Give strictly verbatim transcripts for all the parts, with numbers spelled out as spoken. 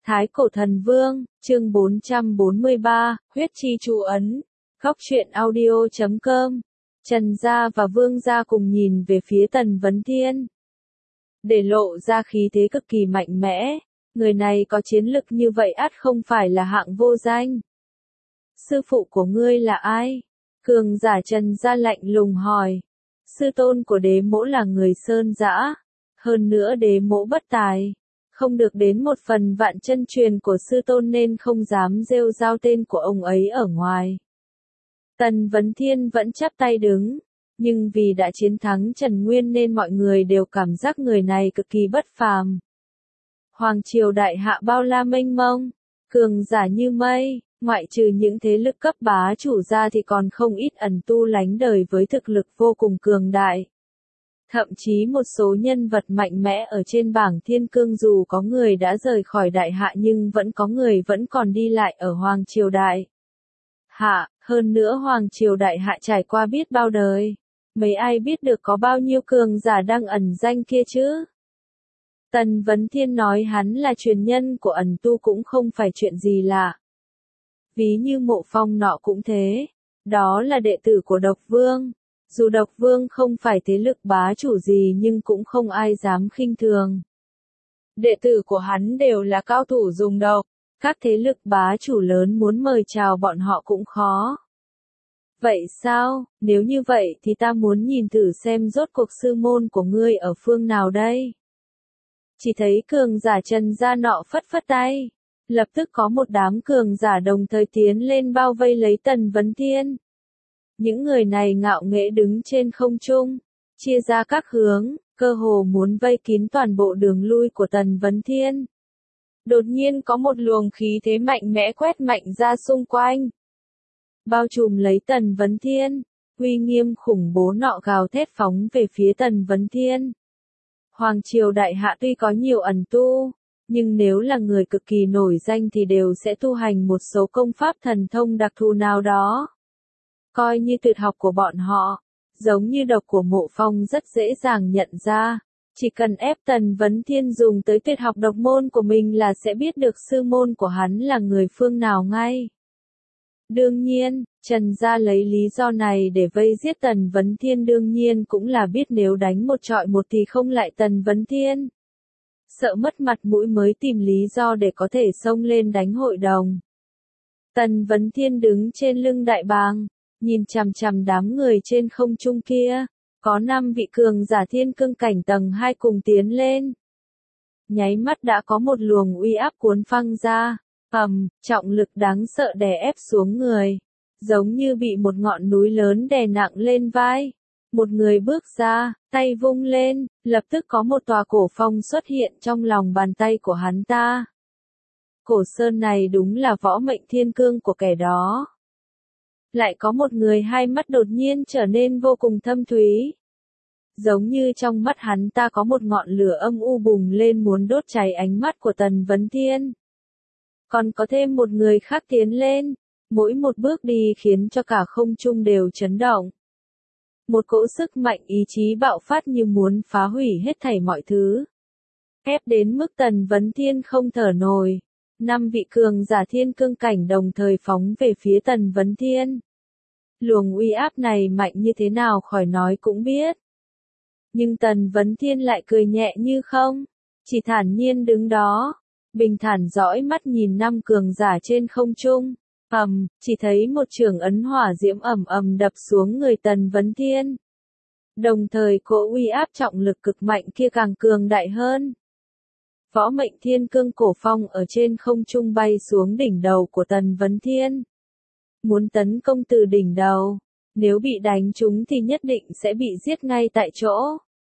Thái Cổ Thần Vương, chương bốn trăm bốn mươi ba, huyết chi chú ấn. Góc truyện audio chấm com. Trần Gia và Vương Gia cùng nhìn về phía Tần Vấn Thiên. Để lộ ra khí thế cực kỳ mạnh mẽ, người này có chiến lực như vậy ắt không phải là hạng vô danh. Sư phụ của ngươi là ai? Cường giả Trần Gia lạnh lùng hỏi. Sư tôn của đế mỗ là người Sơn Dã, hơn nữa đế mỗ bất tài, không được đến một phần vạn chân truyền của sư tôn nên không dám rêu rao tên của ông ấy ở ngoài. Tần Vấn Thiên vẫn chắp tay đứng, nhưng vì đã chiến thắng Trần Nguyên nên mọi người đều cảm giác người này cực kỳ bất phàm. Hoàng triều đại hạ bao la mênh mông, cường giả như mây, ngoại trừ những thế lực cấp bá chủ ra thì còn không ít ẩn tu lánh đời với thực lực vô cùng cường đại. Thậm chí một số nhân vật mạnh mẽ ở trên bảng thiên cương dù có người đã rời khỏi đại hạ nhưng vẫn có người vẫn còn đi lại ở Hoàng triều đại hạ, hơn nữa Hoàng triều đại hạ trải qua biết bao đời, mấy ai biết được có bao nhiêu cường giả đang ẩn danh kia chứ. Tần Vấn Thiên nói hắn là truyền nhân của ẩn tu cũng không phải chuyện gì lạ. Ví như Mộ Phong nọ cũng thế, đó là đệ tử của Độc Vương. Dù Độc Vương không phải thế lực bá chủ gì nhưng cũng không ai dám khinh thường. Đệ tử của hắn đều là cao thủ dùng độc, các thế lực bá chủ lớn muốn mời chào bọn họ cũng khó. Vậy sao, nếu như vậy thì ta muốn nhìn thử xem rốt cuộc sư môn của ngươi ở phương nào đây? Chỉ thấy cường giả Trần Gia nọ phất phất tay, lập tức có một đám cường giả đồng thời tiến lên bao vây lấy Tần Vấn Thiên. Những người này ngạo nghễ đứng trên không trung, chia ra các hướng, cơ hồ muốn vây kín toàn bộ đường lui của Tần Vấn Thiên. Đột nhiên có một luồng khí thế mạnh mẽ quét mạnh ra xung quanh, bao trùm lấy Tần Vấn Thiên, uy nghiêm khủng bố nọ gào thét phóng về phía Tần Vấn Thiên. Hoàng triều đại hạ tuy có nhiều ẩn tu, nhưng nếu là người cực kỳ nổi danh thì đều sẽ tu hành một số công pháp thần thông đặc thù nào đó. Coi như tuyệt học của bọn họ, giống như độc của Mộ Phong rất dễ dàng nhận ra, chỉ cần ép Tần Vấn Thiên dùng tới tuyệt học độc môn của mình là sẽ biết được sư môn của hắn là người phương nào ngay. Đương nhiên, Trần Gia lấy lý do này để vây giết Tần Vấn Thiên đương nhiên cũng là biết nếu đánh một trọi một thì không lại Tần Vấn Thiên. Sợ mất mặt mũi mới tìm lý do để có thể xông lên đánh hội đồng. Tần Vấn Thiên đứng trên lưng đại bàng, nhìn chằm chằm đám người trên không trung kia, có năm vị cường giả thiên cương cảnh tầng hai cùng tiến lên. Nháy mắt đã có một luồng uy áp cuốn phăng ra, ầm, trọng lực đáng sợ đè ép xuống người, giống như bị một ngọn núi lớn đè nặng lên vai. Một người bước ra, tay vung lên, lập tức có một tòa cổ phong xuất hiện trong lòng bàn tay của hắn ta. Cổ sơn này đúng là võ mệnh thiên cương của kẻ đó. Lại có một người hai mắt đột nhiên trở nên vô cùng thâm thúy. Giống như trong mắt hắn ta có một ngọn lửa âm u bùng lên muốn đốt cháy ánh mắt của Tần Vấn Thiên. Còn có thêm một người khác tiến lên, mỗi một bước đi khiến cho cả không trung đều chấn động. Một cỗ sức mạnh ý chí bạo phát như muốn phá hủy hết thảy mọi thứ. Ép đến mức Tần Vấn Thiên không thở nổi. Năm vị cường giả thiên cương cảnh đồng thời phóng về phía Tần Vấn Thiên. Luồng uy áp này mạnh như thế nào khỏi nói cũng biết. Nhưng Tần Vấn Thiên lại cười nhẹ như không, chỉ thản nhiên đứng đó, bình thản dõi mắt nhìn năm cường giả trên không trung. Ầm, chỉ thấy một trường ấn hỏa diễm ầm ầm đập xuống người Tần Vấn Thiên. Đồng thời cỗ uy áp trọng lực cực mạnh kia càng cường đại hơn. Võ mệnh thiên cương cổ phong ở trên không trung bay xuống đỉnh đầu của Tần Vấn Thiên. Muốn tấn công từ đỉnh đầu, nếu bị đánh trúng thì nhất định sẽ bị giết ngay tại chỗ.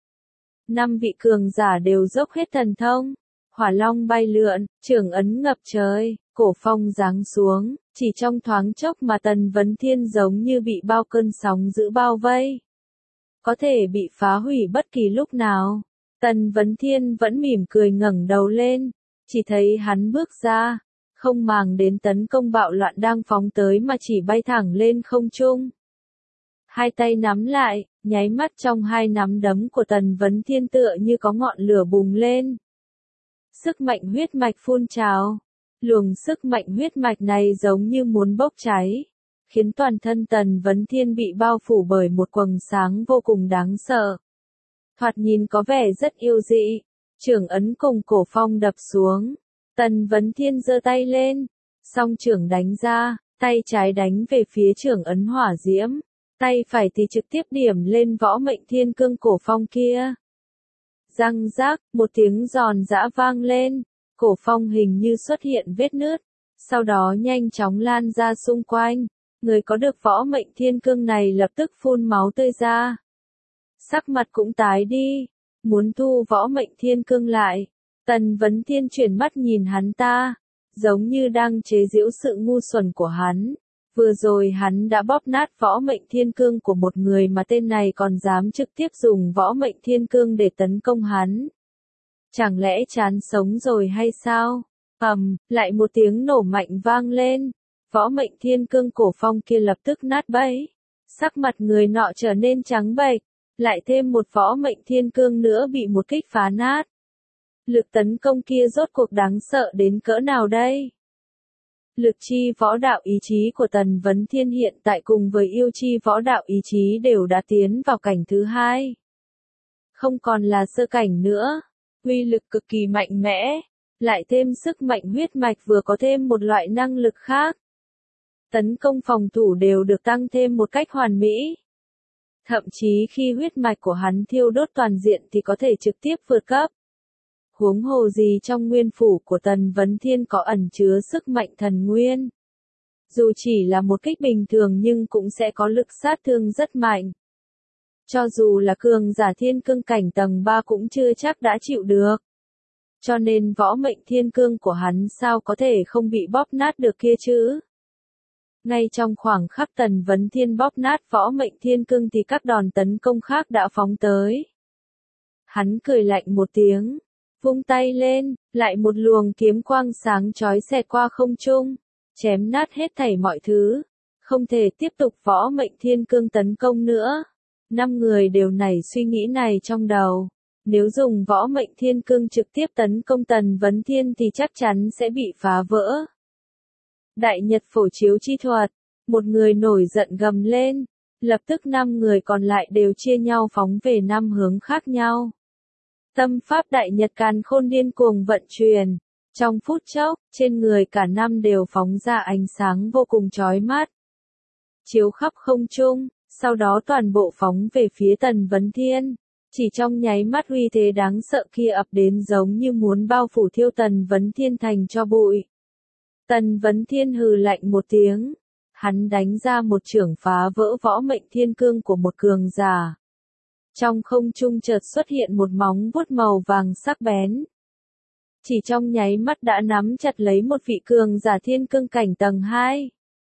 Năm vị cường giả đều dốc hết thần thông, hỏa long bay lượn, trường ấn ngập trời, cổ phong giáng xuống, chỉ trong thoáng chốc mà Tần Vấn Thiên giống như bị bao cơn sóng dữ bao vây. Có thể bị phá hủy bất kỳ lúc nào. Tần Vấn Thiên vẫn mỉm cười ngẩng đầu lên, chỉ thấy hắn bước ra, không màng đến tấn công bạo loạn đang phóng tới mà chỉ bay thẳng lên không trung. Hai tay nắm lại, nháy mắt trong hai nắm đấm của Tần Vấn Thiên tựa như có ngọn lửa bùng lên. Sức mạnh huyết mạch phun trào, Luồng sức mạnh huyết mạch này giống như muốn bốc cháy, khiến toàn thân Tần Vấn Thiên bị bao phủ bởi một quầng sáng vô cùng đáng sợ. Thoạt nhìn có vẻ rất yêu dị, chưởng ấn cùng cổ phong đập xuống. Tần Vấn Thiên giơ tay lên, song chưởng đánh ra, tay trái đánh về phía chưởng ấn hỏa diễm, tay phải thì trực tiếp điểm lên võ mệnh thiên cương cổ phong kia. Răng rác, một tiếng giòn giã vang lên, cổ phong hình như xuất hiện vết nứt, sau đó nhanh chóng lan ra xung quanh. Người có được võ mệnh thiên cương này lập tức phun máu tươi ra. Sắc mặt cũng tái đi, muốn thu võ mệnh thiên cương lại. Tần Vấn Thiên chuyển mắt nhìn hắn ta, giống như đang chế giễu sự ngu xuẩn của hắn. Vừa rồi hắn đã bóp nát võ mệnh thiên cương của một người mà tên này còn dám trực tiếp dùng võ mệnh thiên cương để tấn công hắn. Chẳng lẽ chán sống rồi hay sao? Ầm, lại một tiếng nổ mạnh vang lên. Võ mệnh thiên cương cổ phong kia lập tức nát bấy. Sắc mặt người nọ trở nên trắng bệch, lại thêm một võ mệnh thiên cương nữa bị một kích phá nát. Lực tấn công kia rốt cuộc đáng sợ đến cỡ nào đây? Lực chi võ đạo ý chí của Tần Vấn Thiên hiện tại cùng với yêu chi võ đạo ý chí đều đã tiến vào cảnh thứ hai. Không còn là sơ cảnh nữa, uy lực cực kỳ mạnh mẽ, lại thêm sức mạnh huyết mạch vừa có thêm một loại năng lực khác. Tấn công phòng thủ đều được tăng thêm một cách hoàn mỹ. Thậm chí khi huyết mạch của hắn thiêu đốt toàn diện thì có thể trực tiếp vượt cấp. Huống hồ gì trong nguyên phủ của Tần Vấn Thiên có ẩn chứa sức mạnh thần nguyên. Dù chỉ là một kích bình thường nhưng cũng sẽ có lực sát thương rất mạnh. Cho dù là cường giả thiên cương cảnh tầng ba cũng chưa chắc đã chịu được. Cho nên võ mệnh thiên cương của hắn sao có thể không bị bóp nát được kia chứ? Ngay trong khoảng khắc Tần Vấn Thiên bóp nát võ mệnh thiên cương thì các đòn tấn công khác đã phóng tới. Hắn cười lạnh một tiếng, vung tay lên, lại một luồng kiếm quang sáng chói xẹt qua không trung, chém nát hết thảy mọi thứ. Không thể tiếp tục võ mệnh thiên cương tấn công nữa. Năm người đều nảy suy nghĩ này trong đầu. Nếu dùng võ mệnh thiên cương trực tiếp tấn công Tần Vấn Thiên thì chắc chắn sẽ bị phá vỡ. Đại Nhật phổ chiếu chi thuật, một người nổi giận gầm lên, lập tức năm người còn lại đều chia nhau phóng về năm hướng khác nhau. Tâm pháp Đại Nhật Càn Khôn điên cuồng vận chuyển, trong phút chốc, trên người cả năm đều phóng ra ánh sáng vô cùng chói mắt. Chiếu khắp không trung, sau đó toàn bộ phóng về phía Tần Vấn Thiên. Chỉ trong nháy mắt uy thế đáng sợ kia ập đến giống như muốn bao phủ thiêu Tần Vấn Thiên thành cho bụi. Tần Vấn Thiên hừ lạnh một tiếng, hắn đánh ra một chưởng phá vỡ võ mệnh thiên cương của một cường giả. Trong không trung chợt xuất hiện một móng vuốt màu vàng sắc bén. Chỉ trong nháy mắt đã nắm chặt lấy một vị cường giả thiên cương cảnh tầng hai.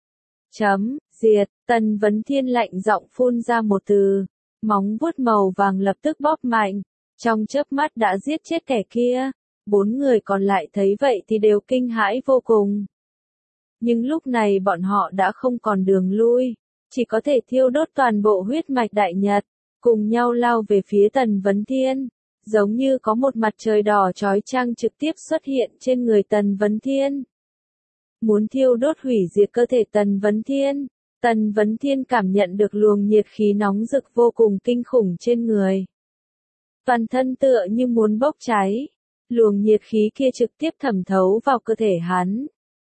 Chấm, diệt, Tần Vấn Thiên lạnh giọng phun ra một từ. Móng vuốt màu vàng lập tức bóp mạnh, trong chớp mắt đã giết chết kẻ kia. Bốn người còn lại thấy vậy thì đều kinh hãi vô cùng. Nhưng lúc này bọn họ đã không còn đường lui, chỉ có thể thiêu đốt toàn bộ huyết mạch Đại Nhật, cùng nhau lao về phía Tần Vấn Thiên, giống như có một mặt trời đỏ chói chang trực tiếp xuất hiện trên người Tần Vấn Thiên. Muốn thiêu đốt hủy diệt cơ thể Tần Vấn Thiên. Tần Vấn Thiên cảm nhận được luồng nhiệt khí nóng rực vô cùng kinh khủng trên người. Toàn thân tựa như muốn bốc cháy. Luồng nhiệt khí kia trực tiếp thẩm thấu vào cơ thể hắn.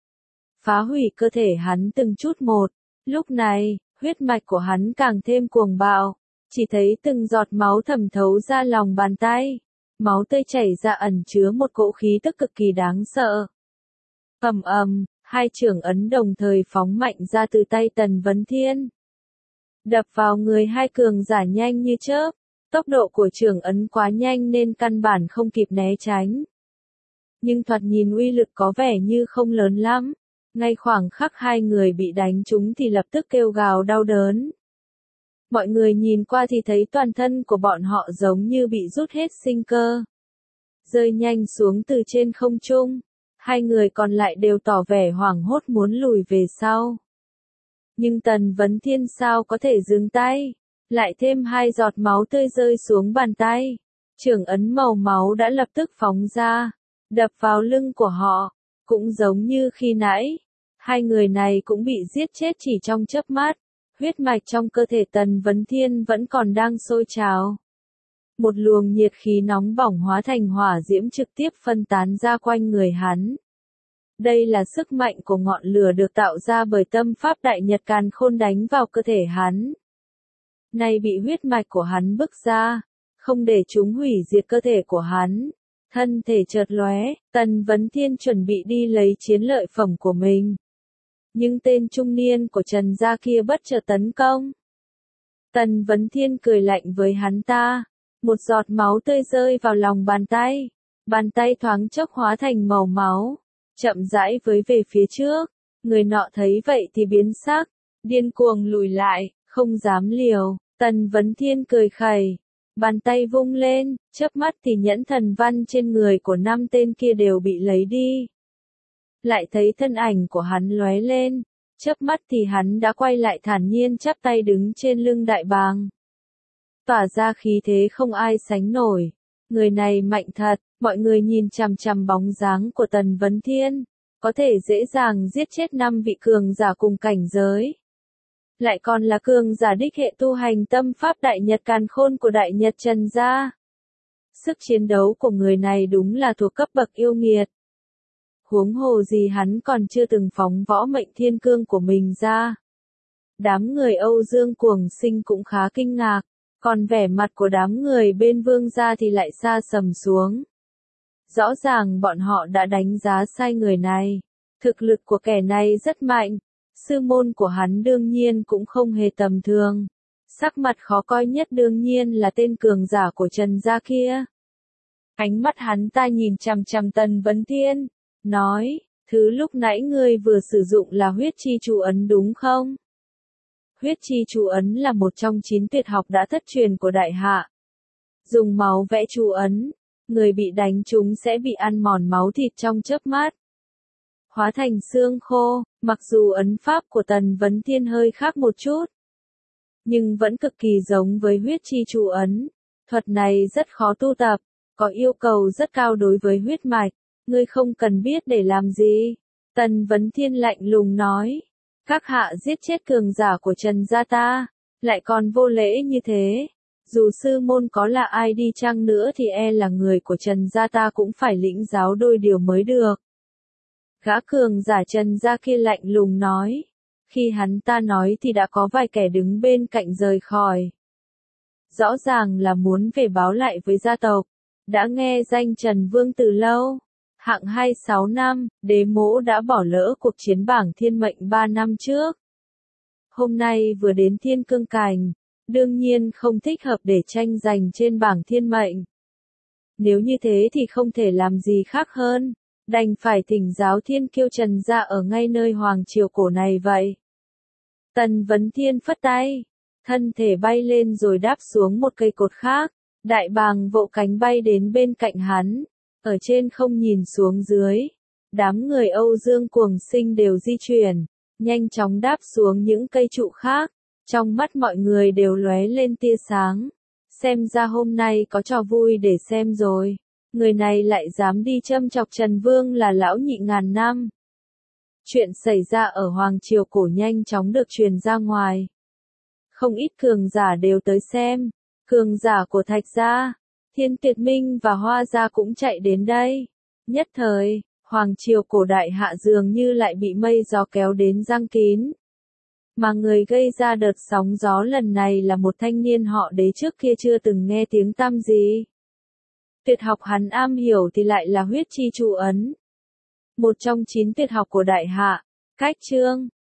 Phá hủy cơ thể hắn từng chút một. Lúc này, huyết mạch của hắn càng thêm cuồng bạo. Chỉ thấy từng giọt máu thẩm thấu ra lòng bàn tay. Máu tươi chảy ra ẩn chứa một cỗ khí tức cực kỳ đáng sợ. Ầm ầm. Hai chưởng ấn đồng thời phóng mạnh ra từ tay Tần Vấn Thiên. Đập vào người hai cường giả nhanh như chớp. Tốc độ của chưởng ấn quá nhanh nên căn bản không kịp né tránh. Nhưng thoạt nhìn uy lực có vẻ như không lớn lắm. Ngay khoảng khắc hai người bị đánh trúng thì lập tức kêu gào đau đớn. Mọi người nhìn qua thì thấy toàn thân của bọn họ giống như bị rút hết sinh cơ. Rơi nhanh xuống từ trên không trung. Hai người còn lại đều tỏ vẻ hoảng hốt muốn lùi về sau. Nhưng Tần Vấn Thiên sao có thể dừng tay, lại thêm hai giọt máu tươi rơi xuống bàn tay. Chưởng ấn màu máu đã lập tức phóng ra, đập vào lưng của họ. Cũng giống như khi nãy, hai người này cũng bị giết chết chỉ trong chớp mắt, huyết mạch trong cơ thể Tần Vấn Thiên vẫn còn đang sôi trào. Một luồng nhiệt khí nóng bỏng hóa thành hỏa diễm trực tiếp phân tán ra quanh người hắn. Đây là sức mạnh của ngọn lửa được tạo ra bởi tâm pháp Đại Nhật Càn Khôn đánh vào cơ thể hắn. Nay bị huyết mạch của hắn bức ra, không để chúng hủy diệt cơ thể của hắn. Thân thể chợt lóe, Tần Vấn Thiên chuẩn bị đi lấy chiến lợi phẩm của mình. Nhưng tên trung niên của Trần gia kia bất chợt tấn công. Tần Vấn Thiên cười lạnh với hắn ta. Một giọt máu tươi rơi vào lòng bàn tay. Bàn tay thoáng chốc hóa thành màu máu. Chậm rãi với về phía trước. Người nọ thấy vậy thì biến sắc. Điên cuồng lùi lại, không dám liều. Tần Vấn Thiên cười khẩy. Bàn tay vung lên, chớp mắt thì nhẫn thần văn trên người của năm tên kia đều bị lấy đi. Lại thấy thân ảnh của hắn lóe lên, chớp mắt thì hắn đã quay lại thản nhiên chắp tay đứng trên lưng đại bàng. Tỏa ra khí thế không ai sánh nổi. Người này mạnh thật, mọi người nhìn chằm chằm bóng dáng của Tần Vấn Thiên, có thể dễ dàng giết chết năm vị cường giả cùng cảnh giới. Lại còn là cường giả đích hệ tu hành tâm pháp Đại Nhật Càn Khôn của Đại Nhật Trần gia. Sức chiến đấu của người này đúng là thuộc cấp bậc yêu nghiệt. Huống hồ gì hắn còn chưa từng phóng võ mệnh thiên cương của mình ra. Đám người Âu Dương Cuồng Sinh cũng khá kinh ngạc, còn vẻ mặt của đám người bên Vương gia thì lại xa sầm xuống. Rõ ràng bọn họ đã đánh giá sai người này. Thực lực của kẻ này rất mạnh. Sư môn của hắn đương nhiên cũng không hề tầm thường. Sắc mặt khó coi nhất đương nhiên là tên cường giả của Trần gia kia. Ánh mắt hắn ta nhìn chằm chằm Tần Vấn Thiên, nói, thứ lúc nãy ngươi vừa sử dụng là huyết chi chú ấn đúng không? Huyết chi chú ấn là một trong chín tuyệt học đã thất truyền của Đại Hạ. Dùng máu vẽ chú ấn, người bị đánh trúng sẽ bị ăn mòn máu thịt trong chớp mắt. Hóa thành xương khô, mặc dù ấn pháp của Tần Vấn Thiên hơi khác một chút, nhưng vẫn cực kỳ giống với huyết chi chú ấn. Thuật này rất khó tu tập, có yêu cầu rất cao đối với huyết mạch, ngươi không cần biết để làm gì. Tần Vấn Thiên lạnh lùng nói, các hạ giết chết cường giả của Trần gia ta, lại còn vô lễ như thế. Dù sư môn có là ai đi chăng nữa thì e là người của Trần gia ta cũng phải lĩnh giáo đôi điều mới được. Gã cường giả Trần gia kia lạnh lùng nói. Khi hắn ta nói thì đã có vài kẻ đứng bên cạnh rời khỏi. Rõ ràng là muốn về báo lại với gia tộc. Đã nghe danh Trần Vương từ lâu. Hạng hai sáu năm, đế mỗ đã bỏ lỡ cuộc chiến bảng thiên mệnh ba năm trước. Hôm nay vừa đến thiên cương cảnh, đương nhiên không thích hợp để tranh giành trên bảng thiên mệnh. Nếu như thế thì không thể làm gì khác hơn. Đành phải thỉnh giáo thiên kiêu Trần gia ở ngay nơi hoàng triều cổ này vậy. Tần Vấn Thiên phất tay, thân thể bay lên rồi đáp xuống một cây cột khác. Đại bàng vỗ cánh bay đến bên cạnh hắn, ở trên không nhìn xuống dưới. Đám người Âu Dương Cuồng Sinh đều di chuyển, nhanh chóng đáp xuống những cây trụ khác. Trong mắt mọi người đều lóe lên tia sáng. Xem ra hôm nay có trò vui để xem rồi. Người này lại dám đi châm chọc Trần Vương là lão nhị ngàn năm. Chuyện xảy ra ở Hoàng Triều cổ nhanh chóng được truyền ra ngoài. Không ít cường giả đều tới xem. Cường giả của Thạch gia, Thiên Tuyệt Minh và Hoa gia cũng chạy đến đây. Nhất thời, Hoàng Triều cổ Đại Hạ dường như lại bị mây gió kéo đến giăng kín. Mà người gây ra đợt sóng gió lần này là một thanh niên họ Đế trước kia chưa từng nghe tiếng tăm gì. Tuyệt học hắn am hiểu thì lại là huyết chi chú ấn. Một trong chín tuyệt học của Đại Hạ, cách chương.